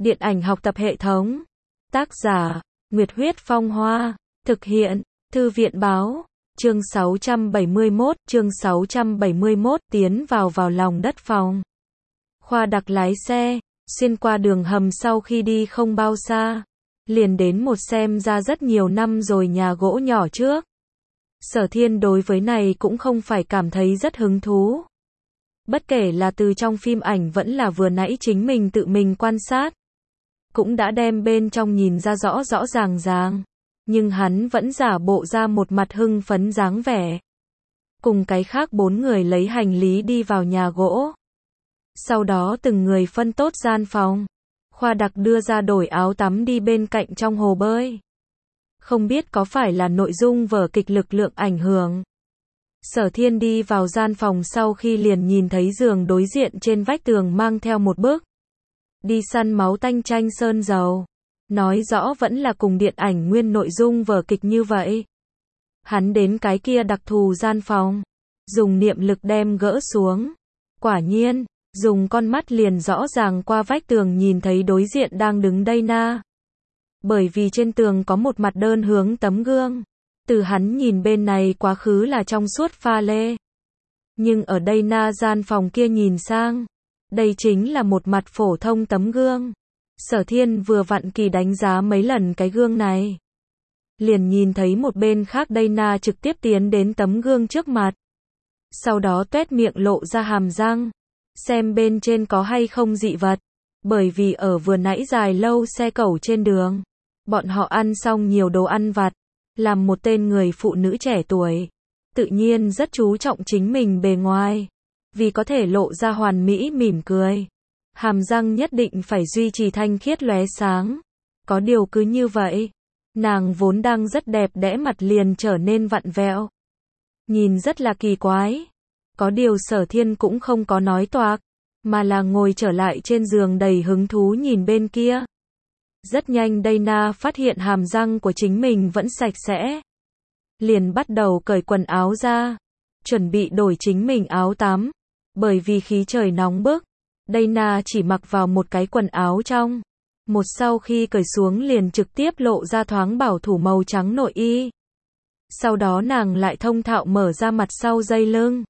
Điện ảnh học tập hệ thống. Tác giả, Nguyệt Huyết Phong Hoa. Thực hiện, Thư viện Báo. Chương 671, tiến vào lòng đất phòng. Khoa Đặc lái xe, xuyên qua đường hầm sau khi đi không bao xa. Liền đến một xem ra rất nhiều năm rồi nhà gỗ nhỏ trước. Sở Thiên đối với này cũng không phải cảm thấy rất hứng thú. Bất kể là từ trong phim ảnh vẫn là vừa nãy chính mình tự mình quan sát. Cũng đã đem bên trong nhìn ra rõ rõ ràng. Nhưng hắn vẫn giả bộ ra một mặt hưng phấn dáng vẻ. Cùng cái khác 4 người lấy hành lý đi vào nhà gỗ. Sau đó từng người phân tốt gian phòng. Khoa Đặc đưa ra đổi áo tắm đi bên cạnh trong hồ bơi. Không biết có phải là nội dung vở kịch lực lượng ảnh hưởng. Sở Thiên đi vào gian phòng sau khi liền nhìn thấy giường đối diện trên vách tường mang theo một bức. Đi săn máu tanh tranh sơn dầu. Nói rõ vẫn là cùng điện ảnh nguyên nội dung vở kịch như vậy. Hắn đến cái kia đặc thù gian phòng. Dùng niệm lực đem gỡ xuống. Quả nhiên, dùng con mắt liền rõ ràng qua vách tường nhìn thấy đối diện đang đứng Dana. Bởi vì trên tường có một mặt đơn hướng tấm gương. Từ hắn nhìn bên này quá khứ là trong suốt pha lê. Nhưng ở Dana gian phòng kia nhìn sang. Đây chính là một mặt phổ thông tấm gương. Sở Thiên vừa vặn kỳ đánh giá mấy lần cái gương này. Liền nhìn thấy một bên khác Dana trực tiếp tiến đến tấm gương trước mặt. Sau đó tuét miệng lộ ra hàm răng. Xem bên trên có hay không dị vật. Bởi vì ở vừa nãy dài lâu xe cẩu trên đường. Bọn họ ăn xong nhiều đồ ăn vặt. Làm một tên người phụ nữ trẻ tuổi. Tự nhiên rất chú trọng chính mình bề ngoài. Vì có thể lộ ra hoàn mỹ mỉm cười. Hàm răng nhất định phải duy trì thanh khiết lóe sáng. Có điều cứ như vậy. Nàng vốn đang rất đẹp đẽ mặt liền trở nên vặn vẹo. Nhìn rất là kỳ quái. Có điều Sở Thiên cũng không có nói toạc. Mà là ngồi trở lại trên giường đầy hứng thú nhìn bên kia. Rất nhanh Dana phát hiện hàm răng của chính mình vẫn sạch sẽ. Liền bắt đầu cởi quần áo ra. Chuẩn bị đổi chính mình áo tắm. Bởi vì khí trời nóng bức. Dana chỉ mặc vào một cái quần áo trong. Một sau khi cởi xuống liền trực tiếp lộ ra thoáng bảo thủ màu trắng nội y. Sau đó nàng lại thông thạo mở ra mặt sau dây lưng.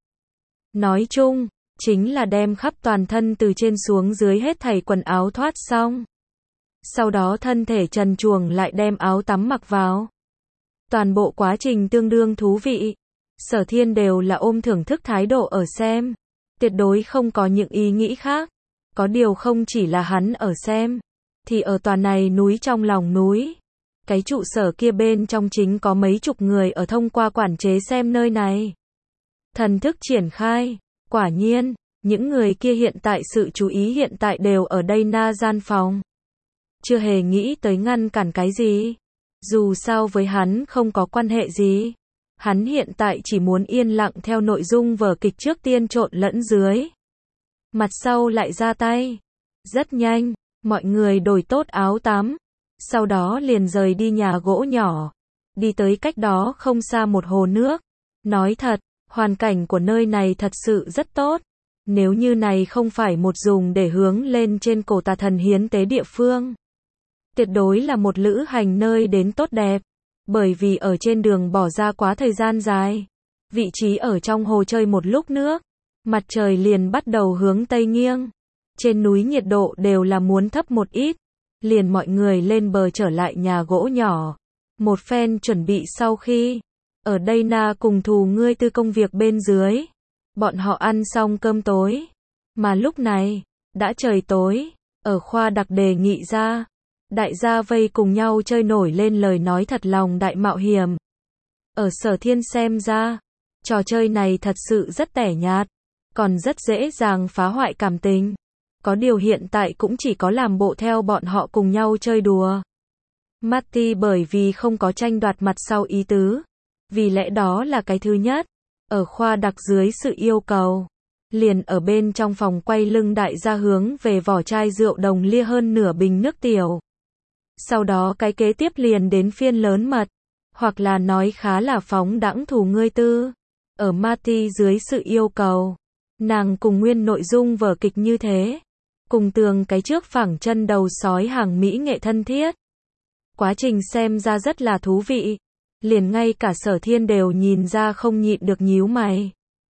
Nói chung, chính là đem khắp toàn thân từ trên xuống dưới hết thảy quần áo thoát xong. Sau đó thân thể trần truồng lại đem áo tắm mặc vào. Toàn bộ quá trình tương đương thú vị. Sở Thiên đều là ôm thưởng thức thái độ ở xem. Tuyệt đối không có những ý nghĩ khác. Có điều không chỉ là hắn ở xem. Thì ở toàn này núi trong lòng núi. Cái trụ sở kia bên trong chính có mấy chục người ở thông qua quản chế xem nơi này. Thần thức triển khai. Quả nhiên, những người kia hiện tại sự chú ý hiện tại đều ở Dana gian phòng. Chưa hề nghĩ tới ngăn cản cái gì. Dù sao với hắn không có quan hệ gì. Hắn hiện tại chỉ muốn yên lặng theo nội dung vở kịch trước tiên trộn lẫn dưới. Mặt sau lại ra tay. Rất nhanh, mọi người đổi tốt áo tắm. Sau đó liền rời đi nhà gỗ nhỏ. Đi tới cách đó không xa một hồ nước. Nói thật, hoàn cảnh của nơi này thật sự rất tốt. Nếu như này không phải một dùng để hướng lên trên cổ tà thần hiến tế địa phương. Tuyệt đối là một lữ hành nơi đến tốt đẹp. Bởi vì ở trên đường bỏ ra quá thời gian dài. Vị trí ở trong hồ chơi một lúc nước. Mặt trời liền bắt đầu hướng tây nghiêng. Trên núi nhiệt độ đều là muốn thấp một ít. Liền mọi người lên bờ trở lại nhà gỗ nhỏ. Một phen chuẩn bị sau khi. Ở Dana cùng thù ngươi tư công việc bên dưới. Bọn họ ăn xong cơm tối. Mà lúc này, đã trời tối. Ở Khoa Đặc đề nghị ra. Đại gia vây cùng nhau chơi nổi lên lời nói thật lòng đại mạo hiểm. Ở Sở Thiên xem ra, trò chơi này thật sự rất tẻ nhạt, còn rất dễ dàng phá hoại cảm tình. Có điều hiện tại cũng chỉ có làm bộ theo bọn họ cùng nhau chơi đùa. Marty bởi vì không có tranh đoạt mặt sau ý tứ. Vì lẽ đó là cái thứ nhất. Ở Khoa Đặc dưới sự yêu cầu. Liền ở bên trong phòng quay lưng đại gia hướng về vỏ chai rượu đồng lia hơn nửa bình nước tiểu. Sau đó cái kế tiếp liền đến phiên lớn mật. Hoặc là nói khá là phóng đãng thù ngươi tư. Ở Marty dưới sự yêu cầu. Nàng cùng nguyên nội dung vở kịch như thế. cùng tường cái trước phẳng chân đầu sói hàng mỹ nghệ thân thiết. Quá trình xem ra rất là thú vị, liền ngay cả Sở Thiên đều nhìn ra không nhịn được nhíu mày.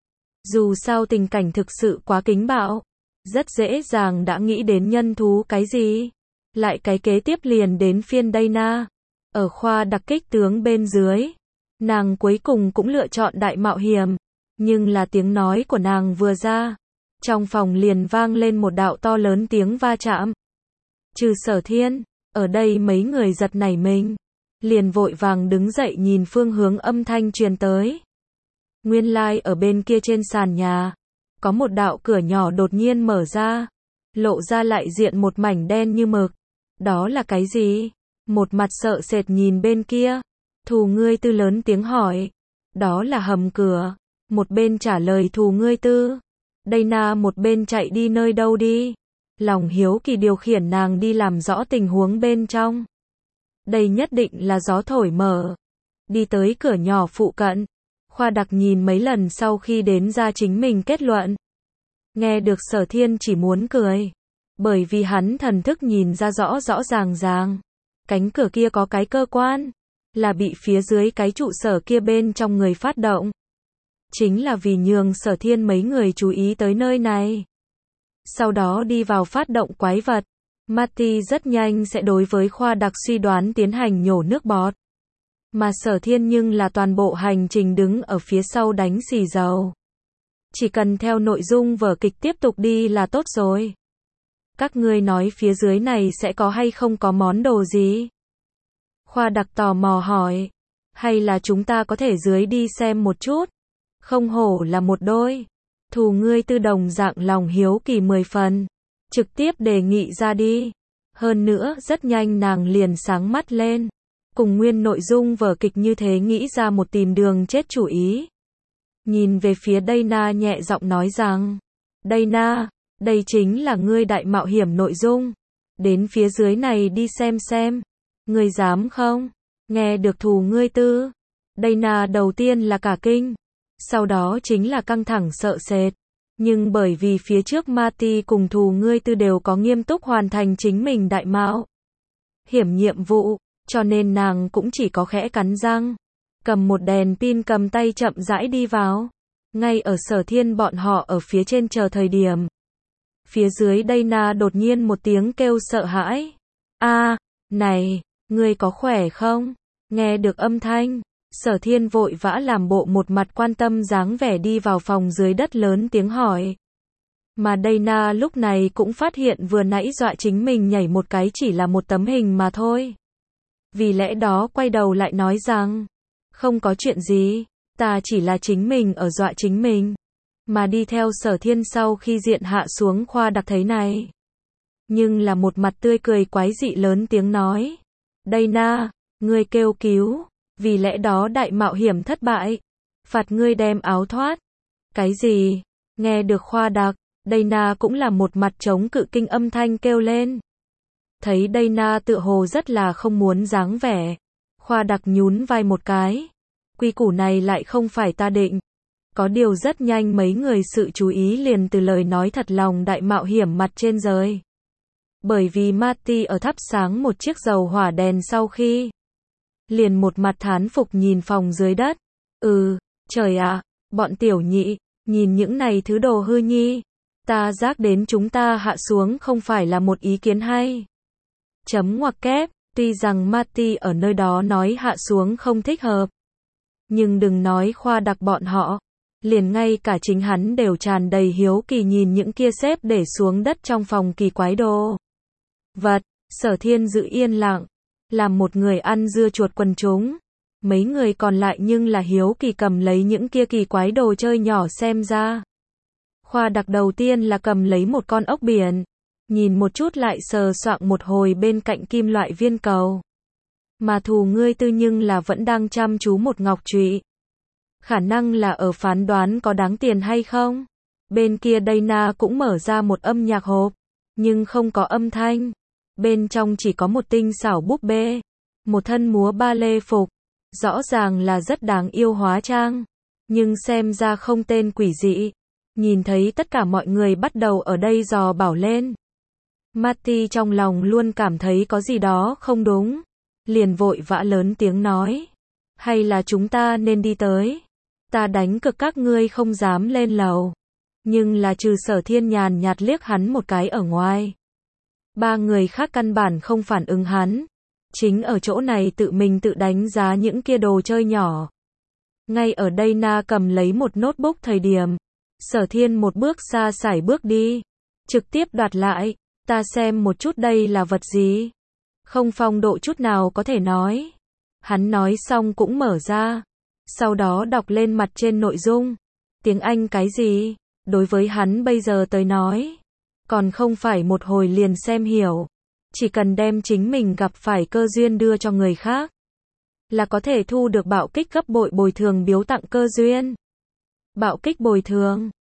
Dù sao tình cảnh thực sự quá kính bạo, rất dễ dàng đã nghĩ đến nhân thú cái gì. Lại cái kế tiếp liền đến phiên Dana. Ở khoa đặc kích tướng bên dưới, nàng cuối cùng cũng lựa chọn đại mạo hiểm, nhưng là tiếng nói của nàng vừa ra, trong phòng liền vang lên một đạo to lớn tiếng va chạm. Trừ Sở Thiên, ở đây mấy người giật nảy mình, liền vội vàng đứng dậy nhìn phương hướng âm thanh truyền tới. Nguyên lai ở bên kia trên sàn nhà, có một đạo cửa nhỏ đột nhiên mở ra, lộ ra lại diện một mảnh đen như mực. Đó là cái gì? Một mặt sợ sệt nhìn bên kia. Thù ngươi tư lớn tiếng hỏi. Đó là hầm cửa. Một bên trả lời thù ngươi tư. Dana một bên chạy đi nơi đâu đi. Lòng hiếu kỳ điều khiển nàng đi làm rõ tình huống bên trong. Đây nhất định là gió thổi mở. Đi tới cửa nhỏ phụ cận. Khoa đặc nhìn mấy lần sau khi đến ra chính mình kết luận. Nghe được Sở Thiên chỉ muốn cười. Bởi vì hắn thần thức nhìn ra rõ rõ ràng ràng. Cánh cửa kia có cái cơ quan. Là bị phía dưới cái trụ sở kia bên trong người phát động. Chính là vì nhường Sở Thiên mấy người chú ý tới nơi này. Sau đó đi vào phát động quái vật. Marty rất nhanh sẽ đối với khoa đặc suy đoán tiến hành nhổ nước bọt. Mà Sở Thiên nhưng là toàn bộ hành trình đứng ở phía sau đánh xì dầu. Chỉ cần theo nội dung vở kịch tiếp tục đi là tốt rồi. Các ngươi nói phía dưới này sẽ có hay không có món đồ gì? Khoa đặc tò mò hỏi. Hay là chúng ta có thể dưới đi xem một chút? Không hổ là một đôi. Thù ngươi tư đồng dạng lòng hiếu kỳ 10 phần. Trực tiếp đề nghị ra đi. Hơn nữa rất nhanh nàng liền sáng mắt lên. Cùng nguyên nội dung vở kịch như thế nghĩ ra một tìm đường chết chủ ý. Nhìn về phía Dana nhẹ giọng nói rằng. Dana, đây chính là ngươi đại mạo hiểm nội dung. Đến phía dưới này đi xem. Ngươi dám không? Nghe được thù ngươi tư. Dana đầu tiên là cả kinh. Sau đó chính là căng thẳng sợ sệt. Nhưng bởi vì phía trước Marty cùng thù ngươi tư đều có nghiêm túc hoàn thành chính mình đại mạo hiểm nhiệm vụ, cho nên nàng cũng chỉ có khẽ cắn răng. Cầm một đèn pin cầm tay chậm rãi đi vào. Ngay ở Sở Thiên bọn họ ở phía trên chờ thời điểm. Phía dưới Dana đột nhiên một tiếng kêu sợ hãi. Này, ngươi có khỏe không? Nghe được âm thanh, Sở Thiên vội vã làm bộ một mặt quan tâm dáng vẻ đi vào phòng dưới đất lớn tiếng hỏi. Mà Dana lúc này cũng phát hiện vừa nãy dọa chính mình nhảy một cái chỉ là một tấm hình mà thôi. Vì lẽ đó quay đầu lại nói rằng, không có chuyện gì, ta chỉ là chính mình ở dọa chính mình. Mà đi theo Sở Thiên sau khi diện hạ xuống khoa đặc thấy này. Nhưng là một mặt tươi cười quái dị lớn tiếng nói. Dana, ngươi kêu cứu, vì lẽ đó đại mạo hiểm thất bại. Phạt ngươi đem áo thoát. Cái gì? Nghe được khoa đặc, Dana cũng là một mặt chống cự kinh âm thanh kêu lên. Thấy Dana tựa hồ rất là không muốn dáng vẻ. Khoa đặc nhún vai một cái. Quy củ này lại không phải ta định. Có điều rất nhanh mấy người sự chú ý liền từ lời nói thật lòng đại mạo hiểm mặt trên rời. Bởi vì Marty ở thắp sáng một chiếc dầu hỏa đèn sau khi. Liền một mặt thán phục nhìn phòng dưới đất. Trời ạ, bọn tiểu nhị, nhìn những này thứ đồ hư nhi. Ta giác đến chúng ta hạ xuống không phải là một ý kiến hay. Chấm ngoặc kép, tuy rằng Marty ở nơi đó nói hạ xuống không thích hợp. Nhưng đừng nói khoa đặc bọn họ. Liền ngay cả chính hắn đều tràn đầy hiếu kỳ nhìn những kia xếp để xuống đất trong phòng kỳ quái đồ vật. Sở Thiên giữ yên lặng, làm một người ăn dưa chuột quần chúng. Mấy người còn lại nhưng là hiếu kỳ cầm lấy những kia kỳ quái đồ chơi nhỏ xem ra. Khoa đặc đầu tiên là cầm lấy một con ốc biển, nhìn một chút lại sờ soạng một hồi bên cạnh kim loại viên cầu. Mà thù ngươi tư nhưng là vẫn đang chăm chú một ngọc trụy. Khả năng là ở phán đoán có đáng tiền hay không. Bên kia Dana cũng mở ra một âm nhạc hộp, nhưng không có âm thanh. Bên trong chỉ có một tinh xảo búp bê, một thân múa ba lê phục, rõ ràng là rất đáng yêu hóa trang, nhưng xem ra không tên quỷ dị. Nhìn thấy tất cả mọi người bắt đầu ở đây dò bảo lên. Marty trong lòng luôn cảm thấy có gì đó không đúng. Liền vội vã lớn tiếng nói. Hay là chúng ta nên đi tới. Ta đánh cực các ngươi không dám lên lầu. Nhưng là trừ Sở Thiên nhàn nhạt liếc hắn một cái ở ngoài. Ba người khác căn bản không phản ứng hắn. Chính ở chỗ này tự mình tự đánh giá những kia đồ chơi nhỏ. Ngay ở đây Na cầm lấy một notebook thời điểm. Sở Thiên một bước xa sải bước đi. Trực tiếp đoạt lại. Ta xem một chút đây là vật gì. Không phong độ chút nào có thể nói. Hắn nói xong cũng mở ra. Sau đó đọc lên mặt trên nội dung. Tiếng Anh cái gì? Đối với hắn bây giờ tới nói. Còn không phải một hồi liền xem hiểu. Chỉ cần đem chính mình gặp phải cơ duyên đưa cho người khác. Là có thể thu được bạo kích gấp bội bồi thường biếu tặng cơ duyên. Bạo kích bồi thường.